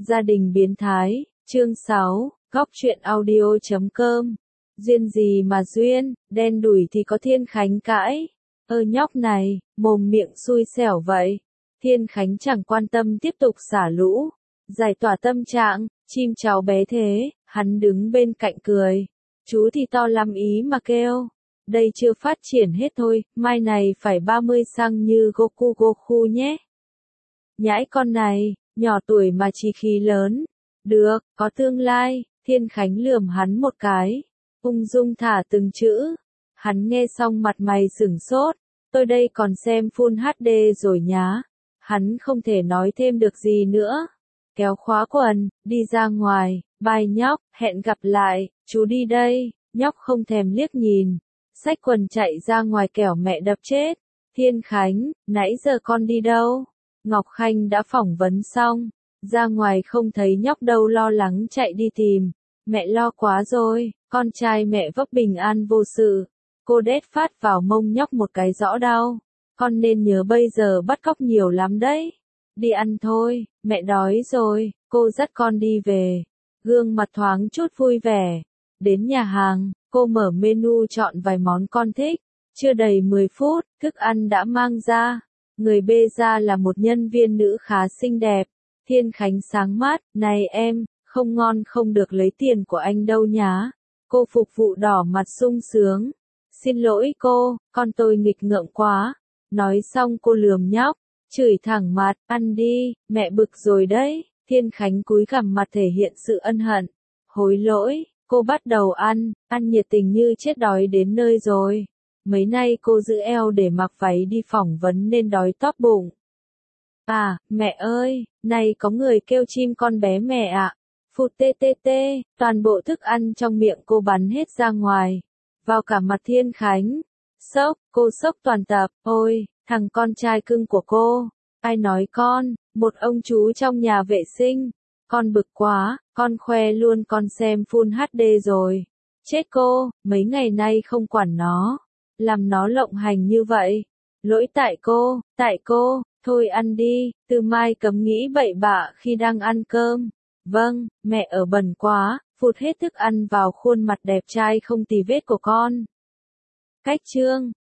Gia đình biến thái, chương 6, góc truyện audio.com. Duyên gì mà duyên, đen đủi thì có Thiên Khánh cãi. Nhóc này, mồm miệng xui xẻo vậy. Thiên Khánh chẳng quan tâm tiếp tục xả lũ, giải tỏa tâm trạng, chim cháu bé thế, hắn đứng bên cạnh cười. Chú thì to lắm ý mà kêu. Đây chưa phát triển hết thôi, mai này phải 30 xăng như Goku nhé. Nhãi con này, nhỏ tuổi mà chí khí lớn. Được, có tương lai, Thiên Khánh lườm hắn một cái. Ung dung thả từng chữ. Hắn nghe xong mặt mày sửng sốt. Tôi đây còn xem Full HD rồi nhá. Hắn không thể nói thêm được gì nữa. Kéo khóa quần, đi ra ngoài. Bye nhóc, hẹn gặp lại, chú đi đây. Nhóc không thèm liếc nhìn. Xách quần chạy ra ngoài kẻo mẹ đập chết. Thiên Khánh, nãy giờ con đi đâu? Ngọc Khanh đã phỏng vấn xong. Ra ngoài không thấy nhóc đâu, lo lắng chạy đi tìm. Mẹ lo quá rồi, con trai mẹ vấp bình an vô sự. Cô đét phát vào mông nhóc một cái rõ đau. Con nên nhớ bây giờ bắt cóc nhiều lắm đấy. Đi ăn thôi, mẹ đói rồi, cô dắt con đi về. Gương mặt thoáng chút vui vẻ. Đến nhà hàng, cô mở menu chọn vài món con thích. Chưa đầy 10 phút, thức ăn đã mang ra. Người bê ra là một nhân viên nữ khá xinh đẹp. Thiên Khánh sáng mắt, này em, không ngon không được lấy tiền của anh đâu nhá. Cô phục vụ đỏ mặt sung sướng. Xin lỗi cô, con tôi nghịch ngợm quá. Nói xong cô lườm nhóc, chửi thẳng mặt, ăn đi, mẹ bực rồi đấy. Thiên Khánh cúi gằm mặt thể hiện sự ân hận. Hối lỗi, cô bắt đầu ăn nhiệt tình như chết, đói đến nơi rồi. Mấy nay cô giữ eo để mặc váy đi phỏng vấn nên đói tóp bụng. À, mẹ ơi, này có người kêu chim con bé mẹ ạ. Phụt tê tê tê, toàn bộ thức ăn trong miệng cô bắn hết ra ngoài. Vào cả mặt Thiên Khánh. Sốc, cô sốc toàn tập, ôi, thằng con trai cưng của cô. Ai nói con, một ông chú trong nhà vệ sinh. Con bực quá, con khoe luôn con xem Full HD rồi. Chết cô, mấy ngày nay không quản nó. Làm nó lộng hành như vậy. Lỗi tại cô, thôi ăn đi, từ mai cấm nghĩ bậy bạ khi đang ăn cơm. Vâng, mẹ ở bẩn quá, phụt hết thức ăn vào khuôn mặt đẹp trai không tì vết của con. Cách chương